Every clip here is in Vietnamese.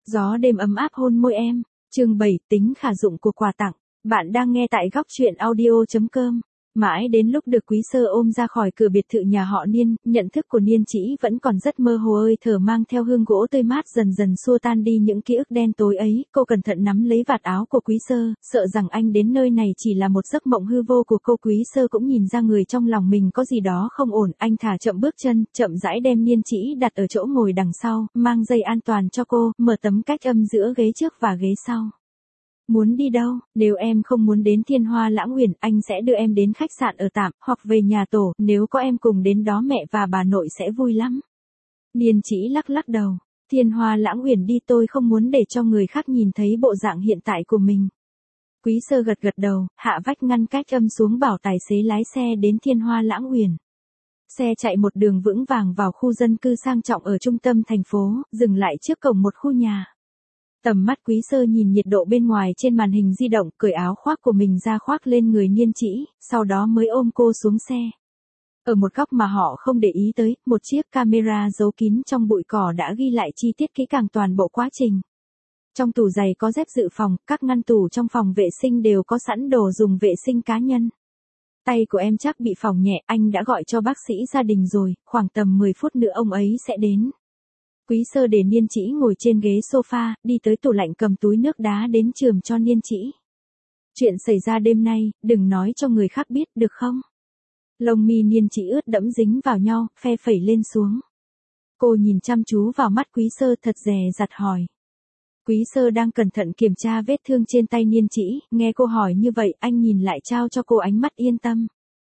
Gió đêm ấm áp hôn môi em. Chương 7, tính khả dụng của quà tặng. Bạn đang nghe tại góc truyện audio.com. Mãi đến lúc được Quý Sơ ôm ra khỏi cửa biệt thự nhà họ Niên, nhận thức của Niên Chỉ vẫn còn rất mơ hồ ơi thở mang theo hương gỗ tươi mát dần dần xua tan đi những ký ức đen tối ấy. Cô cẩn thận nắm lấy vạt áo của Quý Sơ, sợ rằng anh đến nơi này chỉ là một giấc mộng hư vô của cô. Quý Sơ cũng nhìn ra người trong lòng mình có gì đó không ổn, anh thả chậm bước chân, chậm rãi đem Niên Chỉ đặt ở chỗ ngồi đằng sau, mang dây an toàn cho cô, mở tấm cách âm giữa ghế trước và ghế sau. Muốn đi đâu? Nếu em không muốn đến Thiên Hoa Lãng Uyển, anh sẽ đưa em đến khách sạn ở tạm, hoặc về nhà tổ, nếu có em cùng đến đó mẹ và bà nội sẽ vui lắm. Niên Chỉ lắc lắc đầu. Thiên Hoa Lãng Uyển đi, tôi không muốn để cho người khác nhìn thấy bộ dạng hiện tại của mình. Quý Sơ gật gật đầu, hạ vách ngăn cách âm xuống bảo tài xế lái xe đến Thiên Hoa Lãng Uyển. Xe chạy một đường vững vàng vào khu dân cư sang trọng ở trung tâm thành phố, dừng lại trước cổng một khu nhà. Tầm mắt Quý Sơ nhìn nhiệt độ bên ngoài trên màn hình di động, cởi áo khoác của mình ra khoác lên người Niên Chỉ, sau đó mới ôm cô xuống xe. Ở một góc mà họ không để ý tới, một chiếc camera giấu kín trong bụi cỏ đã ghi lại chi tiết kỹ càng toàn bộ quá trình. Trong tủ giày có dép dự phòng, các ngăn tủ trong phòng vệ sinh đều có sẵn đồ dùng vệ sinh cá nhân. Tay của em chắc bị phỏng nhẹ, anh đã gọi cho bác sĩ gia đình rồi, khoảng tầm 10 phút nữa ông ấy sẽ đến. Quý Sơ để Niên Chỉ ngồi trên ghế sofa, đi tới tủ lạnh cầm túi nước đá đến chườm cho Niên Chỉ. Chuyện xảy ra đêm nay, đừng nói cho người khác biết được không? Lông mi Niên Chỉ ướt đẫm dính vào nhau, phe phẩy lên xuống. Cô nhìn chăm chú vào mắt Quý Sơ thật dè dặt hỏi. Quý Sơ đang cẩn thận kiểm tra vết thương trên tay Niên Chỉ, nghe cô hỏi như vậy anh nhìn lại trao cho cô ánh mắt yên tâm.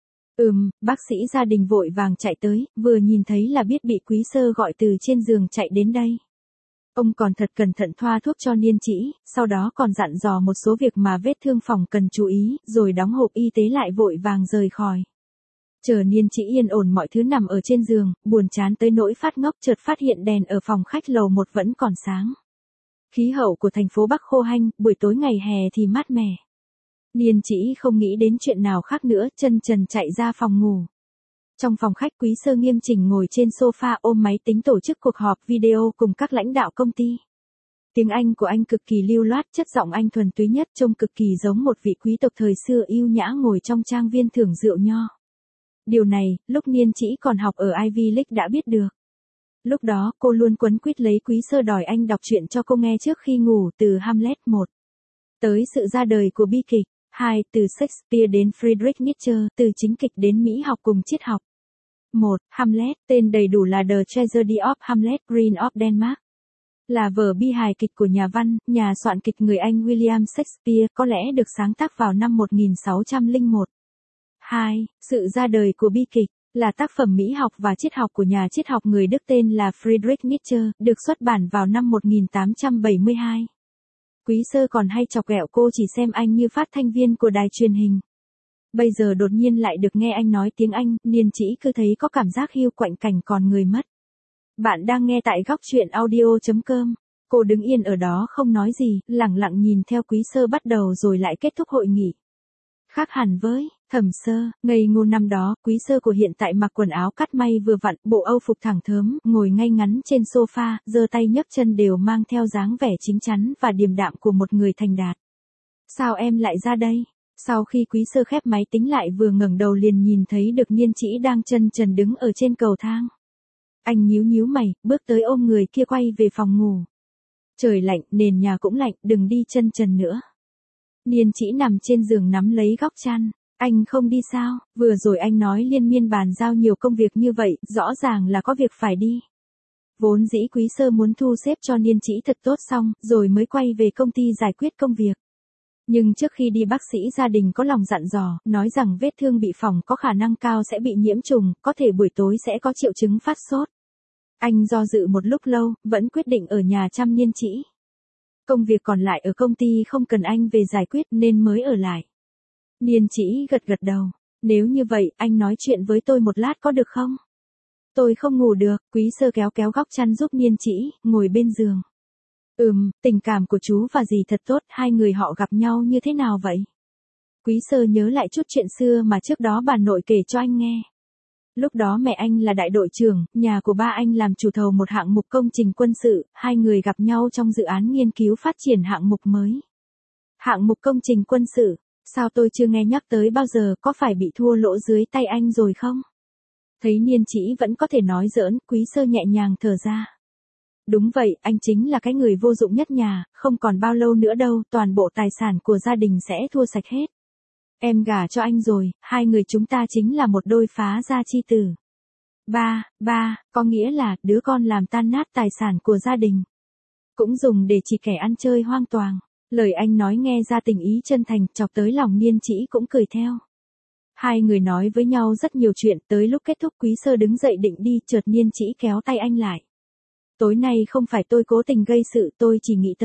Bác sĩ gia đình vội vàng chạy tới, vừa nhìn thấy là biết bị Quý Sơ gọi từ trên giường chạy đến đây. Ông còn thật cẩn thận thoa thuốc cho Niên Chỉ, sau đó còn dặn dò một số việc mà vết thương phòng cần chú ý, rồi đóng hộp y tế lại vội vàng rời khỏi. Chờ Niên Chỉ yên ổn mọi thứ nằm ở trên giường, buồn chán tới nỗi phát ngốc chợt phát hiện đèn ở phòng khách lầu 1 vẫn còn sáng. Khí hậu của thành phố Bắc khô hanh, buổi tối ngày hè thì mát mẻ. Niên Chỉ không nghĩ đến chuyện nào khác nữa, chân trần chạy ra phòng ngủ. Trong phòng khách Quý Sơ nghiêm chỉnh ngồi trên sofa ôm máy tính tổ chức cuộc họp video cùng các lãnh đạo công ty. Tiếng Anh của anh cực kỳ lưu loát, chất giọng anh thuần túy nhất, trông cực kỳ giống một vị quý tộc thời xưa yêu nhã ngồi trong trang viên thưởng rượu nho. Điều này, lúc Niên Chỉ còn học ở Ivy League đã biết được. Lúc đó, cô luôn quấn quýt lấy Quý Sơ đòi anh đọc truyện cho cô nghe trước khi ngủ, từ Hamlet 1 tới sự ra đời của bi kịch. 2. Từ Shakespeare đến Friedrich Nietzsche, từ chính kịch đến mỹ học cùng triết học. 1. Hamlet, tên đầy đủ là The Tragedy of Hamlet, Green of Denmark. Là vở bi hài kịch của nhà văn, nhà soạn kịch người Anh William Shakespeare, có lẽ được sáng tác vào năm 1601. 2. Sự ra đời của bi kịch, là tác phẩm mỹ học và triết học của nhà triết học người Đức tên là Friedrich Nietzsche, được xuất bản vào năm 1872. Quý Sơ còn hay chọc ghẹo cô chỉ xem anh như phát thanh viên của đài truyền hình. Bây giờ đột nhiên lại được nghe anh nói tiếng Anh, Niên Chỉ cứ thấy có cảm giác hiu quạnh cảnh còn người mất. Bạn đang nghe tại góc truyện audio.com. Cô đứng yên ở đó không nói gì, lặng lặng nhìn theo Quý Sơ bắt đầu rồi lại kết thúc hội nghị. Khác hẳn với Thẩm Sơ, ngây ngô năm đó, Quý Sơ của hiện tại mặc quần áo cắt may vừa vặn, bộ âu phục thẳng thớm, ngồi ngay ngắn trên sofa, giơ tay nhấc chân đều mang theo dáng vẻ chín chắn và điềm đạm của một người thành đạt. Sao em lại ra đây? Sau khi Quý Sơ khép máy tính lại vừa ngẩng đầu liền nhìn thấy được Niên Chỉ đang chân trần đứng ở trên cầu thang. Anh nhíu nhíu mày, bước tới ôm người kia quay về phòng ngủ. Trời lạnh, nền nhà cũng lạnh, đừng đi chân trần nữa. Niên Chỉ nằm trên giường nắm lấy góc chăn. Anh không đi sao? Vừa rồi anh nói liên miên bàn giao nhiều công việc như vậy, rõ ràng là có việc phải đi. Vốn dĩ Quý Sơ muốn thu xếp cho Niên Chỉ thật tốt xong, rồi mới quay về công ty giải quyết công việc. Nhưng trước khi đi bác sĩ gia đình có lòng dặn dò, nói rằng vết thương bị phỏng có khả năng cao sẽ bị nhiễm trùng, có thể buổi tối sẽ có triệu chứng phát sốt. Anh do dự một lúc lâu, vẫn quyết định ở nhà chăm Niên Chỉ. Công việc còn lại ở công ty không cần anh về giải quyết nên mới ở lại. Niên Chỉ gật gật đầu. Nếu như vậy, anh nói chuyện với tôi một lát có được không? Tôi không ngủ được. Quý Sơ kéo kéo góc chăn giúp Niên Chỉ, ngồi bên giường. Tình cảm của chú và dì thật tốt, hai người họ gặp nhau như thế nào vậy? Quý Sơ nhớ lại chút chuyện xưa mà trước đó bà nội kể cho anh nghe. Lúc đó mẹ anh là đại đội trưởng, nhà của ba anh làm chủ thầu một hạng mục công trình quân sự, hai người gặp nhau trong dự án nghiên cứu phát triển hạng mục mới. Hạng mục công trình quân sự, sao tôi chưa nghe nhắc tới bao giờ, có phải bị thua lỗ dưới tay anh rồi không? Thấy Niên Chỉ vẫn có thể nói giỡn, Quý Sơ nhẹ nhàng thở ra. Đúng vậy, anh chính là cái người vô dụng nhất nhà, không còn bao lâu nữa đâu, toàn bộ tài sản của gia đình sẽ thua sạch hết. Em gả cho anh rồi, hai người chúng ta chính là một đôi phá gia chi tử. Ba, có nghĩa là đứa con làm tan nát tài sản của gia đình. Cũng dùng để chỉ kẻ ăn chơi hoang toàng. Lời anh nói nghe ra tình ý chân thành, chọc tới lòng Niên Chỉ cũng cười theo. Hai người nói với nhau rất nhiều chuyện, tới lúc kết thúc Quý Sơ đứng dậy định đi, chợt Niên Chỉ kéo tay anh lại. Tối nay không phải tôi cố tình gây sự, tôi chỉ nghĩ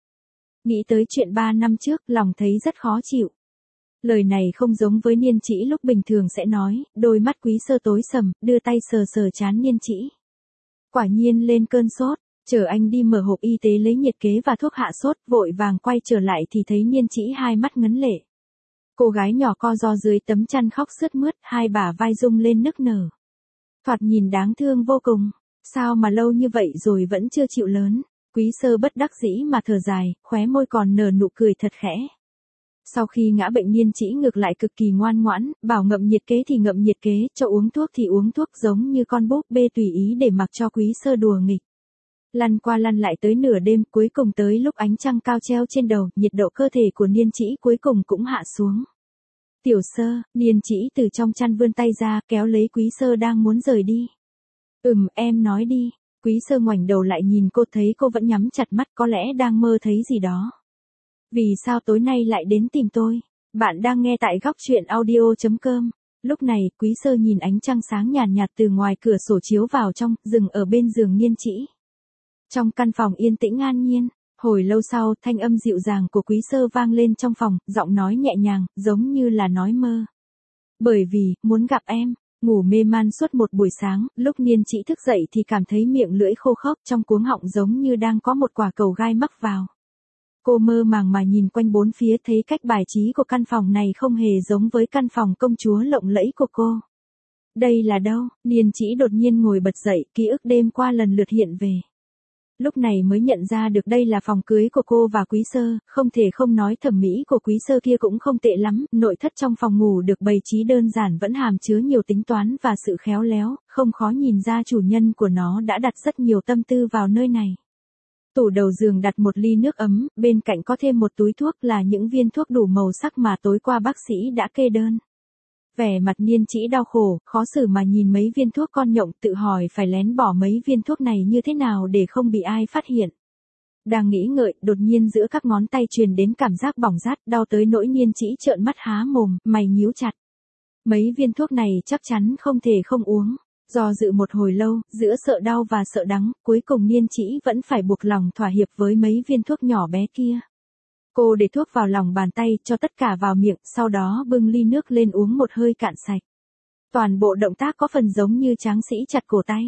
tới chuyện 3 năm trước, lòng thấy rất khó chịu. Lời này không giống với Niên Chỉ lúc bình thường sẽ nói, đôi mắt Quý Sơ tối sầm, đưa tay sờ sờ trán Niên Chỉ. Quả nhiên lên cơn sốt, chờ anh đi mở hộp y tế lấy nhiệt kế và thuốc hạ sốt, vội vàng quay trở lại thì thấy Niên Chỉ hai mắt ngấn lệ. Cô gái nhỏ co ro dưới tấm chăn khóc sướt mướt, hai bả vai rung lên nức nở. Thoạt nhìn đáng thương vô cùng, sao mà lâu như vậy rồi vẫn chưa chịu lớn. Quý Sơ bất đắc dĩ mà thở dài, khóe môi còn nở nụ cười thật khẽ. Sau khi ngã bệnh Niên Chỉ ngược lại cực kỳ ngoan ngoãn, bảo ngậm nhiệt kế thì ngậm nhiệt kế, cho uống thuốc thì uống thuốc, giống như con búp bê tùy ý để mặc cho Quý Sơ đùa nghịch. Lăn qua lăn lại tới nửa đêm, cuối cùng tới lúc ánh trăng cao treo trên đầu, nhiệt độ cơ thể của Niên Chỉ cuối cùng cũng hạ xuống. Tiểu Sơ, Niên Chỉ từ trong chăn vươn tay ra, kéo lấy Quý Sơ đang muốn rời đi. Em nói đi. Quý Sơ ngoảnh đầu lại nhìn cô, thấy cô vẫn nhắm chặt mắt, có lẽ đang mơ thấy gì đó. Vì sao tối nay lại đến tìm tôi? Bạn đang nghe tại góc truyện audio.com. Lúc này, Quý Sơ nhìn ánh trăng sáng nhàn nhạt từ ngoài cửa sổ chiếu vào trong, dừng ở bên giường Niên Chỉ. Trong căn phòng yên tĩnh an nhiên, hồi lâu sau, thanh âm dịu dàng của Quý Sơ vang lên trong phòng, giọng nói nhẹ nhàng, giống như là nói mơ. Bởi vì, muốn gặp em. Ngủ mê man suốt một buổi sáng, lúc Niên Chỉ thức dậy thì cảm thấy miệng lưỡi khô khốc, trong cuống họng giống như đang có một quả cầu gai mắc vào. Cô mơ màng mà nhìn quanh bốn phía, thấy cách bài trí của căn phòng này không hề giống với căn phòng công chúa lộng lẫy của cô. Đây là đâu? Niên Chỉ đột nhiên ngồi bật dậy, ký ức đêm qua lần lượt hiện về. Lúc này mới nhận ra được đây là phòng cưới của cô và Quý Sơ, không thể không nói thẩm mỹ của Quý Sơ kia cũng không tệ lắm, nội thất trong phòng ngủ được bày trí đơn giản vẫn hàm chứa nhiều tính toán và sự khéo léo, không khó nhìn ra chủ nhân của nó đã đặt rất nhiều tâm tư vào nơi này. Tủ đầu giường đặt một ly nước ấm, bên cạnh có thêm một túi thuốc là những viên thuốc đủ màu sắc mà tối qua bác sĩ đã kê đơn. Vẻ mặt Niên Chỉ đau khổ, khó xử mà nhìn mấy viên thuốc con nhộng, tự hỏi phải lén bỏ mấy viên thuốc này như thế nào để không bị ai phát hiện. Đang nghĩ ngợi, đột nhiên giữa các ngón tay truyền đến cảm giác bỏng rát, đau tới nỗi Niên Chỉ trợn mắt há mồm, mày nhíu chặt. Mấy viên thuốc này chắc chắn không thể không uống. Do dự một hồi lâu, giữa sợ đau và sợ đắng, cuối cùng Niên Chỉ vẫn phải buộc lòng thỏa hiệp với mấy viên thuốc nhỏ bé kia. Cô để thuốc vào lòng bàn tay, cho tất cả vào miệng, sau đó bưng ly nước lên uống một hơi cạn sạch. Toàn bộ động tác có phần giống như tráng sĩ chặt cổ tay.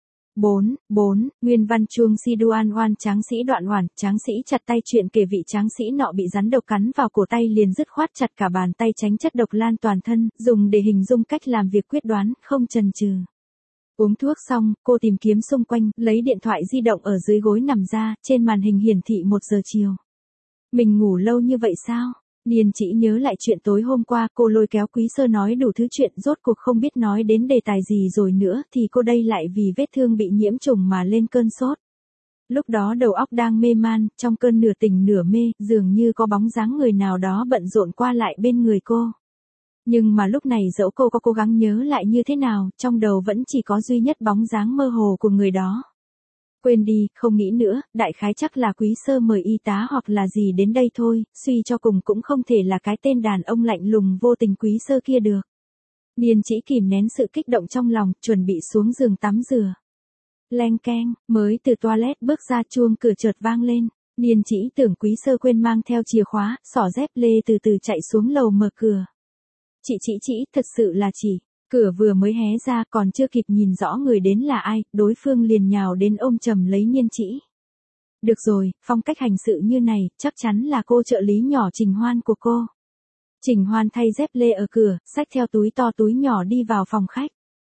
4. Nguyên văn chuông si duan oan tráng sĩ đoạn hoàn, tráng sĩ chặt tay, chuyện kể vị tráng sĩ nọ bị rắn độc cắn vào cổ tay liền dứt khoát chặt cả bàn tay tránh chất độc lan toàn thân, dùng để hình dung cách làm việc quyết đoán, không chần chừ. Uống thuốc xong, cô tìm kiếm xung quanh, lấy điện thoại di động ở dưới gối nằm ra, trên màn hình hiển thị 1 giờ chiều. Mình ngủ lâu như vậy sao? Niên Chỉ nhớ lại chuyện tối hôm qua, cô lôi kéo Quý Sơ nói đủ thứ chuyện, rốt cuộc không biết nói đến đề tài gì rồi nữa, thì cô đây lại vì vết thương bị nhiễm trùng mà lên cơn sốt. Lúc đó đầu óc đang mê man, trong cơn nửa tỉnh nửa mê, dường như có bóng dáng người nào đó bận rộn qua lại bên người cô. Nhưng mà lúc này dẫu cô có cố gắng nhớ lại như thế nào, trong đầu vẫn chỉ có duy nhất bóng dáng mơ hồ của người đó. Quên đi, không nghĩ nữa, đại khái chắc là Quý Sơ mời y tá hoặc là gì đến đây thôi, suy cho cùng cũng không thể là cái tên đàn ông lạnh lùng vô tình Quý Sơ kia được. Niên Chỉ kìm nén sự kích động trong lòng, chuẩn bị xuống giường tắm rửa. Leng keng, mới từ toilet bước ra, chuông cửa chợt vang lên. Niên Chỉ tưởng Quý Sơ quên mang theo chìa khóa, xỏ dép lê từ từ chạy xuống lầu mở cửa. Chị, thật sự là chị. Cửa vừa mới hé ra, còn chưa kịp nhìn rõ người đến là ai, đối phương liền nhào đến ôm chầm lấy Niên Chỉ. Được rồi, phong cách hành sự như này, chắc chắn là cô trợ lý nhỏ Trình Hoan của cô. Trình Hoan thay dép lê ở cửa, xách theo túi to túi nhỏ đi vào phòng khách.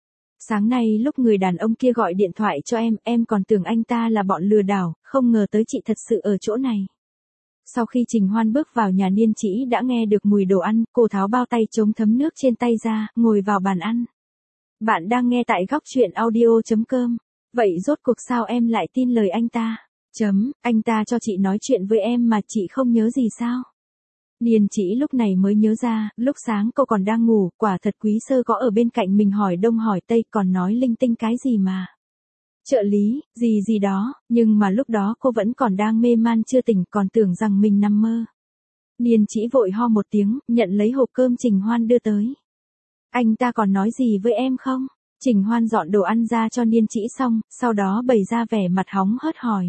Sáng nay lúc người đàn ông kia gọi điện thoại cho em còn tưởng anh ta là bọn lừa đảo, không ngờ tới chị thật sự ở chỗ này. Sau khi Trình Hoan bước vào nhà Niên Chỉ đã nghe được mùi đồ ăn, cô tháo bao tay chống thấm nước trên tay ra, ngồi vào bàn ăn. Bạn đang nghe tại góc truyện audio.com. Vậy rốt cuộc sao em lại tin lời anh ta? Anh ta cho chị nói chuyện với em mà chị không nhớ gì sao? Niên Chỉ lúc này mới nhớ ra, lúc sáng cô còn đang ngủ, quả thật Quý Sơ có ở bên cạnh mình hỏi đông hỏi tây còn nói linh tinh cái gì mà. Trợ lý, gì đó, nhưng mà lúc đó cô vẫn còn đang mê man chưa tỉnh còn tưởng rằng mình nằm mơ. Niên Chỉ vội ho một tiếng, nhận lấy hộp cơm Trình Hoan đưa tới. Anh ta còn nói gì với em không? Trình Hoan dọn đồ ăn ra cho Niên Chỉ xong, sau đó bày ra vẻ mặt hóng hớt hỏi.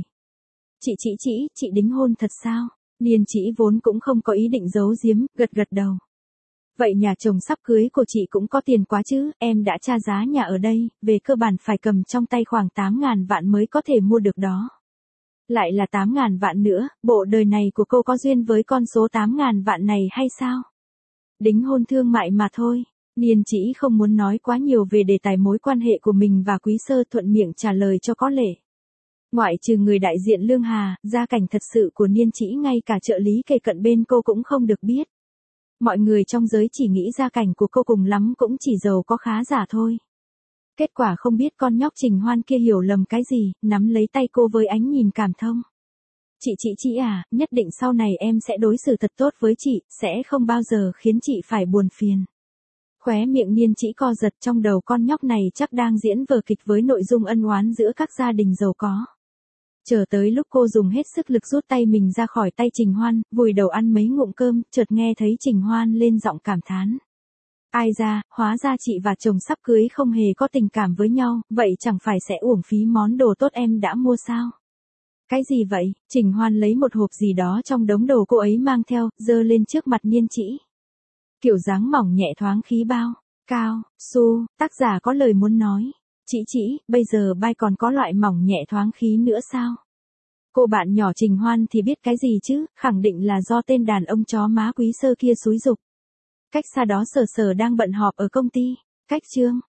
Chị đính hôn thật sao? Niên Chỉ vốn cũng không có ý định giấu giếm, gật đầu. Vậy nhà chồng sắp cưới của chị cũng có tiền quá chứ, em đã tra giá nhà ở đây, về cơ bản phải cầm trong tay khoảng 8.000 vạn mới có thể mua được đó. Lại là 8.000 vạn nữa, bộ đời này của cô có duyên với con số 8.000 vạn này hay sao? Đính hôn thương mại mà thôi. Niên Chỉ không muốn nói quá nhiều về đề tài mối quan hệ của mình và Quý Sơ, thuận miệng trả lời cho có lệ. Ngoại trừ người đại diện Lương Hà, gia cảnh thật sự của Niên Chỉ ngay cả trợ lý kề cận bên cô cũng không được biết. Mọi người trong giới chỉ nghĩ gia cảnh của cô cùng lắm cũng chỉ giàu có khá giả thôi. Kết quả không biết con nhóc Trình Hoan kia hiểu lầm cái gì, nắm lấy tay cô với ánh nhìn cảm thông. Chị à, nhất định sau này em sẽ đối xử thật tốt với chị, sẽ không bao giờ khiến chị phải buồn phiền. Khóe miệng Niên Chỉ co giật, trong đầu con nhóc này chắc đang diễn vở kịch với nội dung ân oán giữa các gia đình giàu có. Chờ tới lúc cô dùng hết sức lực rút tay mình ra khỏi tay Trình Hoan, vùi đầu ăn mấy ngụm cơm, chợt nghe thấy Trình Hoan lên giọng cảm thán. Ai ra, hóa ra chị và chồng sắp cưới không hề có tình cảm với nhau, vậy chẳng phải sẽ uổng phí món đồ tốt em đã mua sao? Cái gì vậy? Trình Hoan lấy một hộp gì đó trong đống đồ cô ấy mang theo, giơ lên trước mặt Niên Chỉ. Kiểu dáng mỏng nhẹ thoáng khí bao, cao, su, tác giả có lời muốn nói. Chị, bây giờ bai còn có loại mỏng nhẹ thoáng khí nữa sao? Cô bạn nhỏ Trình Hoan thì biết cái gì chứ, khẳng định là do tên đàn ông chó má Quý Sơ kia xúi giục. Cách xa đó Sở đang bận họp ở công ty. Cách chương